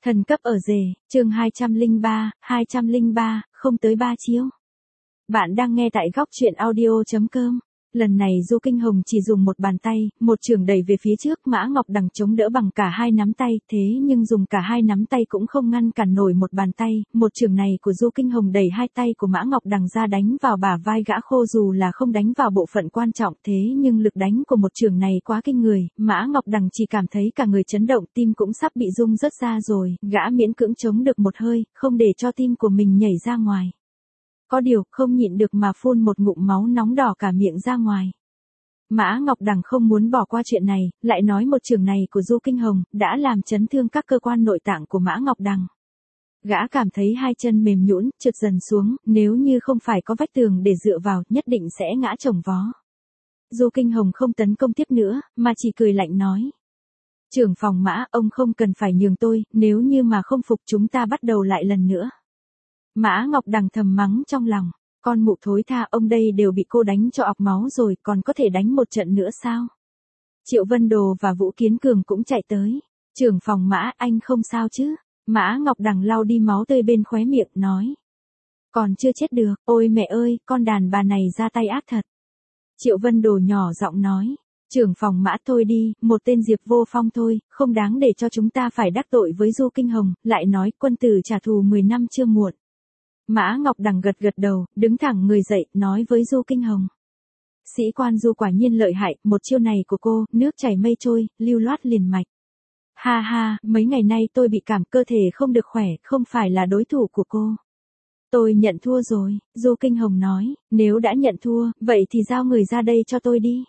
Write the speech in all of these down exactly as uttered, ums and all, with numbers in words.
Thần cấp ở rể, chương hai trăm lẻ ba, hai trăm lẻ ba, không tới ba chiêu. Bạn đang nghe tại góc truyện audio chấm com. Lần này Du Kinh Hồng chỉ dùng một bàn tay, một chưởng đẩy về phía trước, Mã Ngọc Đằng chống đỡ bằng cả hai nắm tay, thế nhưng dùng cả hai nắm tay cũng không ngăn cản nổi một bàn tay, một chưởng này của Du Kinh Hồng đẩy hai tay của Mã Ngọc Đằng ra đánh vào bả vai gã khô, dù là không đánh vào bộ phận quan trọng, thế nhưng lực đánh của một chưởng này quá kinh người, Mã Ngọc Đằng chỉ cảm thấy cả người chấn động, tim cũng sắp bị rung rớt ra rồi, gã miễn cưỡng chống được một hơi, không để cho tim của mình nhảy ra ngoài. Có điều, không nhịn được mà phun một ngụm máu nóng đỏ cả miệng ra ngoài. Mã Ngọc Đằng không muốn bỏ qua chuyện này, lại nói một chưởng này của Du Kinh Hồng, đã làm chấn thương các cơ quan nội tạng của Mã Ngọc Đằng. Gã cảm thấy hai chân mềm nhũn, trượt dần xuống, nếu như không phải có vách tường để dựa vào, nhất định sẽ ngã chồng vó. Du Kinh Hồng không tấn công tiếp nữa, mà chỉ cười lạnh nói. Trưởng phòng Mã, ông không cần phải nhường tôi, nếu như mà không phục chúng ta bắt đầu lại lần nữa. Mã Ngọc Đằng thầm mắng trong lòng, con mụ thối tha, ông đây đều bị cô đánh cho ọc máu rồi, còn có thể đánh một trận nữa sao? Triệu Vân Đồ và Vũ Kiến Cường cũng chạy tới. Trưởng phòng Mã, anh không sao chứ? Mã Ngọc Đằng lau đi máu tươi bên khóe miệng, nói. Còn chưa chết được, ôi mẹ ơi, con đàn bà này ra tay ác thật. Triệu Vân Đồ nhỏ giọng nói. Trưởng phòng Mã, thôi đi, một tên Diệp Vô Phong thôi, không đáng để cho chúng ta phải đắc tội với Du Kinh Hồng, lại nói quân tử trả thù mười năm chưa muộn. Mã Ngọc Đằng gật gật đầu, đứng thẳng người dậy, nói với Du Kinh Hồng. Sĩ quan Du quả nhiên lợi hại, một chiêu này của cô, nước chảy mây trôi, lưu loát liền mạch. Ha ha, mấy ngày nay tôi bị cảm, cơ thể không được khỏe, không phải là đối thủ của cô. Tôi nhận thua rồi, Du Kinh Hồng nói, nếu đã nhận thua, vậy thì giao người ra đây cho tôi đi.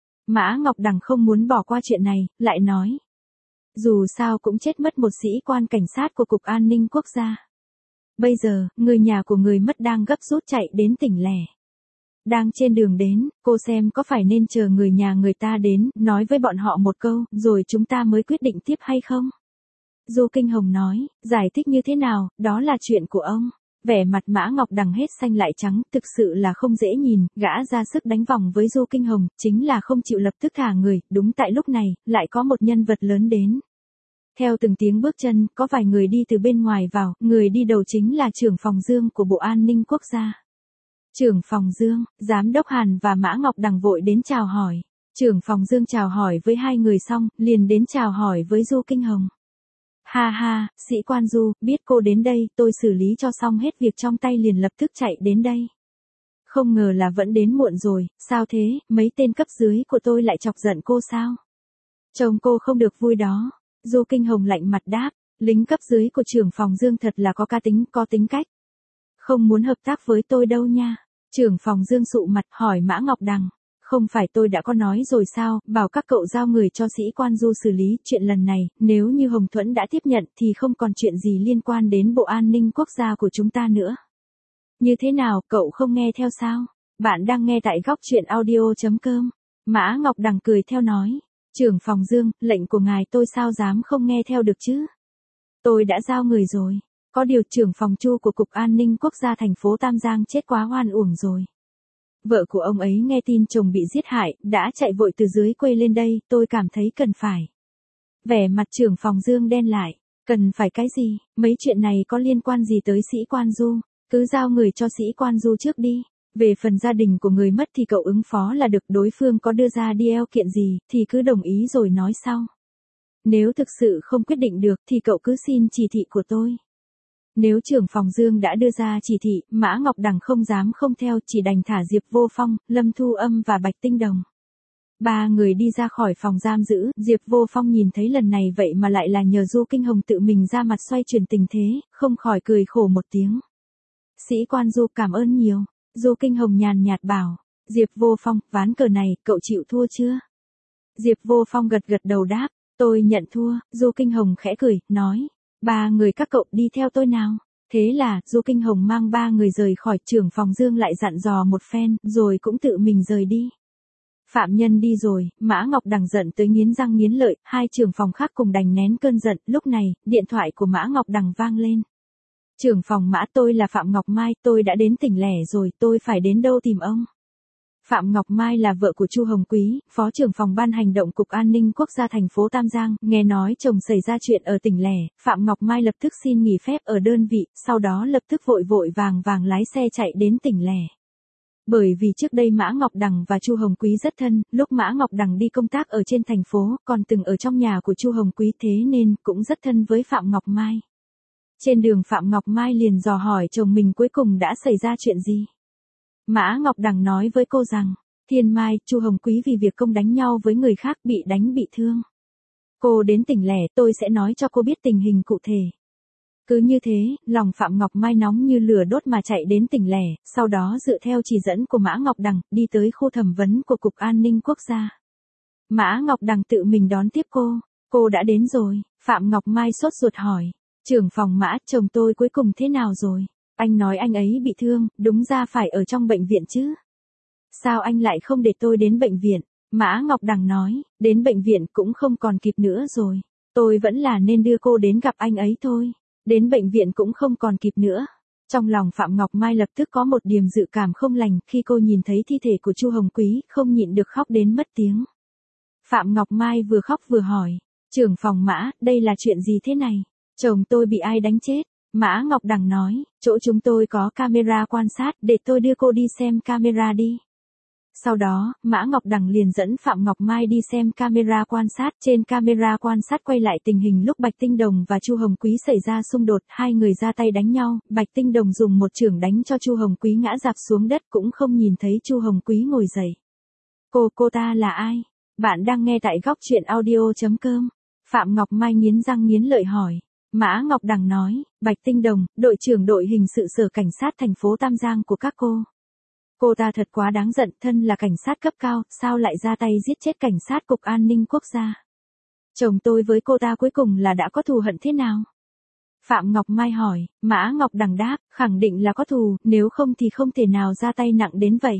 Mã Ngọc Đằng không muốn bỏ qua chuyện này, lại nói. Dù sao cũng chết mất một sĩ quan cảnh sát của Cục An ninh Quốc gia. Bây giờ, người nhà của người mất đang gấp rút chạy đến tỉnh lẻ. Đang trên đường đến, cô xem có phải nên chờ người nhà người ta đến, nói với bọn họ một câu, rồi chúng ta mới quyết định tiếp hay không? Du Kinh Hồng nói, giải thích như thế nào, đó là chuyện của ông. Vẻ mặt Mã Ngọc Đằng hết xanh lại trắng, thực sự là không dễ nhìn, gã ra sức đánh vòng với Du Kinh Hồng, chính là không chịu lập tức thả người, đúng tại lúc này, lại có một nhân vật lớn đến. Theo từng tiếng bước chân, có vài người đi từ bên ngoài vào, người đi đầu chính là trưởng phòng Dương của Bộ An ninh Quốc gia. Trưởng phòng Dương, Giám đốc Hàn và Mã Ngọc Đằng vội đến chào hỏi. Trưởng phòng Dương chào hỏi với hai người xong, liền đến chào hỏi với Du Kinh Hồng. Ha ha, sĩ quan Du, biết cô đến đây, tôi xử lý cho xong hết việc trong tay liền lập tức chạy đến đây. Không ngờ là vẫn đến muộn rồi, sao thế, mấy tên cấp dưới của tôi lại chọc giận cô sao? Chồng cô không được vui đó. Du Kinh Hồng lạnh mặt đáp, lính cấp dưới của trưởng phòng Dương thật là có cá tính, có tính cách. Không muốn hợp tác với tôi đâu nha. Trưởng phòng Dương sụ mặt hỏi Mã Ngọc Đằng, không phải tôi đã có nói rồi sao, bảo các cậu giao người cho sĩ quan Du xử lý, chuyện lần này, nếu như Hồng Thuẫn đã tiếp nhận thì không còn chuyện gì liên quan đến Bộ An ninh Quốc gia của chúng ta nữa. Như thế nào, cậu không nghe theo sao? Bạn đang nghe tại góc truyện audio chấm com. Mã Ngọc Đằng cười theo nói. Trưởng phòng Dương, lệnh của ngài tôi sao dám không nghe theo được chứ? Tôi đã giao người rồi. Có điều trưởng phòng Chu của Cục An ninh Quốc gia thành phố Tam Giang chết quá oan uổng rồi. Vợ của ông ấy nghe tin chồng bị giết hại, đã chạy vội từ dưới quê lên đây, tôi cảm thấy cần phải. Vẻ mặt trưởng phòng Dương đen lại, cần phải cái gì, mấy chuyện này có liên quan gì tới sĩ quan Du, cứ giao người cho sĩ quan Du trước đi. Về phần gia đình của người mất thì cậu ứng phó là được, đối phương có đưa ra đi eo kiện gì, thì cứ đồng ý rồi nói sau. Nếu thực sự không quyết định được thì cậu cứ xin chỉ thị của tôi. Nếu trưởng phòng Dương đã đưa ra chỉ thị, Mã Ngọc Đằng không dám không theo, chỉ đành thả Diệp Vô Phong, Lâm Thu Âm và Bạch Tinh Đồng. Ba người đi ra khỏi phòng giam giữ, Diệp Vô Phong nhìn thấy lần này vậy mà lại là nhờ Du Kinh Hồng tự mình ra mặt xoay chuyển tình thế, không khỏi cười khổ một tiếng. Sĩ quan Du cảm ơn nhiều. Du Kinh Hồng nhàn nhạt bảo, Diệp Vô Phong, ván cờ này, cậu chịu thua chưa? Diệp Vô Phong gật gật đầu đáp, tôi nhận thua. Du Kinh Hồng khẽ cười, nói, ba người các cậu đi theo tôi nào. Thế là, Du Kinh Hồng mang ba người rời khỏi, trưởng phòng Dương lại dặn dò một phen, rồi cũng tự mình rời đi. Phạm nhân đi rồi, Mã Ngọc Đằng giận tới nghiến răng nghiến lợi, hai trưởng phòng khác cùng đành nén cơn giận, lúc này, điện thoại của Mã Ngọc Đằng vang lên. Trưởng phòng Mã, tôi là Phạm Ngọc Mai, tôi đã đến tỉnh lẻ rồi, tôi phải đến đâu tìm ông? Phạm Ngọc Mai là vợ của Chu Hồng Quý, Phó trưởng phòng ban hành động Cục An ninh Quốc gia thành phố Tam Giang, nghe nói chồng xảy ra chuyện ở tỉnh lẻ, Phạm Ngọc Mai lập tức xin nghỉ phép ở đơn vị, sau đó lập tức vội vội vàng vàng lái xe chạy đến tỉnh lẻ. Bởi vì trước đây Mã Ngọc Đằng và Chu Hồng Quý rất thân, lúc Mã Ngọc Đằng đi công tác ở trên thành phố, còn từng ở trong nhà của Chu Hồng Quý, thế nên cũng rất thân với Phạm Ngọc Mai. Trên đường Phạm Ngọc Mai liền dò hỏi chồng mình cuối cùng đã xảy ra chuyện gì. Mã Ngọc Đằng nói với cô rằng, Thiên Mai, Chu Hồng Quý vì việc công đánh nhau với người khác bị đánh bị thương. Cô đến tỉnh lẻ, tôi sẽ nói cho cô biết tình hình cụ thể. Cứ như thế, lòng Phạm Ngọc Mai nóng như lửa đốt mà chạy đến tỉnh lẻ, sau đó dựa theo chỉ dẫn của Mã Ngọc Đằng, đi tới khu thẩm vấn của Cục An ninh Quốc gia. Mã Ngọc Đằng tự mình đón tiếp cô. Cô đã đến rồi, Phạm Ngọc Mai sốt ruột hỏi. Trưởng phòng Mã, chồng tôi cuối cùng thế nào rồi? Anh nói anh ấy bị thương, đúng ra phải ở trong bệnh viện chứ. Sao anh lại không để tôi đến bệnh viện? Mã Ngọc Đằng nói, đến bệnh viện cũng không còn kịp nữa rồi. Tôi vẫn là nên đưa cô đến gặp anh ấy thôi. Đến bệnh viện cũng không còn kịp nữa. Trong lòng Phạm Ngọc Mai lập tức có một điềm dự cảm không lành khi cô nhìn thấy thi thể của Chu Hồng Quý, không nhịn được khóc đến mất tiếng. Phạm Ngọc Mai vừa khóc vừa hỏi, trưởng phòng Mã, đây là chuyện gì thế này? Chồng tôi bị ai đánh chết? Mã Ngọc Đằng nói, chỗ chúng tôi có camera quan sát, để tôi đưa cô đi xem camera đi. Sau đó, Mã Ngọc Đằng liền dẫn Phạm Ngọc Mai đi xem camera quan sát. Trên camera quan sát quay lại tình hình lúc Bạch Tinh Đồng và Chu Hồng Quý xảy ra xung đột, hai người ra tay đánh nhau, Bạch Tinh Đồng dùng một chưởng đánh cho Chu Hồng Quý ngã rạp xuống đất, cũng không nhìn thấy Chu Hồng Quý ngồi dậy. Cô, cô ta là ai? Bạn đang nghe tại góc truyện audio chấm com. Phạm Ngọc Mai nghiến răng nghiến lợi hỏi. Mã Ngọc Đằng nói, Bạch Tinh Đồng, đội trưởng đội hình sự sở cảnh sát thành phố Tam Giang của các cô. Cô ta thật quá đáng giận, thân là cảnh sát cấp cao, sao lại ra tay giết chết cảnh sát Cục An ninh Quốc gia. Chồng tôi với cô ta cuối cùng là đã có thù hận thế nào? Phạm Ngọc Mai hỏi, Mã Ngọc Đằng đáp, khẳng định là có thù, nếu không thì không thể nào ra tay nặng đến vậy.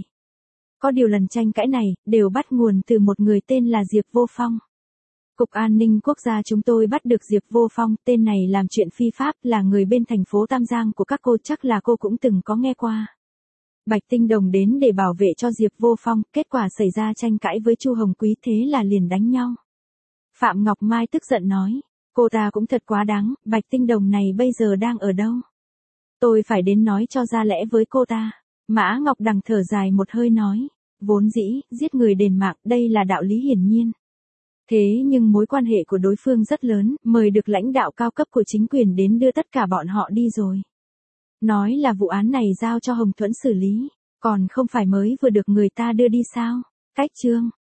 Có điều lần tranh cãi này, đều bắt nguồn từ một người tên là Diệp Vô Phong. Cục An ninh Quốc gia chúng tôi bắt được Diệp Vô Phong, tên này làm chuyện phi pháp, là người bên thành phố Tam Giang của các cô, chắc là cô cũng từng có nghe qua. Bạch Tinh Đồng đến để bảo vệ cho Diệp Vô Phong, kết quả xảy ra tranh cãi với Chu Hồng Quý, thế là liền đánh nhau. Phạm Ngọc Mai tức giận nói, cô ta cũng thật quá đáng, Bạch Tinh Đồng này bây giờ đang ở đâu? Tôi phải đến nói cho ra lẽ với cô ta. Mã Ngọc Đằng thở dài một hơi nói, vốn dĩ, giết người đền mạng, đây là đạo lý hiển nhiên. Thế nhưng mối quan hệ của đối phương rất lớn, mời được lãnh đạo cao cấp của chính quyền đến đưa tất cả bọn họ đi rồi. Nói là vụ án này giao cho Hồng Thuẫn xử lý, còn không phải mới vừa được người ta đưa đi sao? Cách chương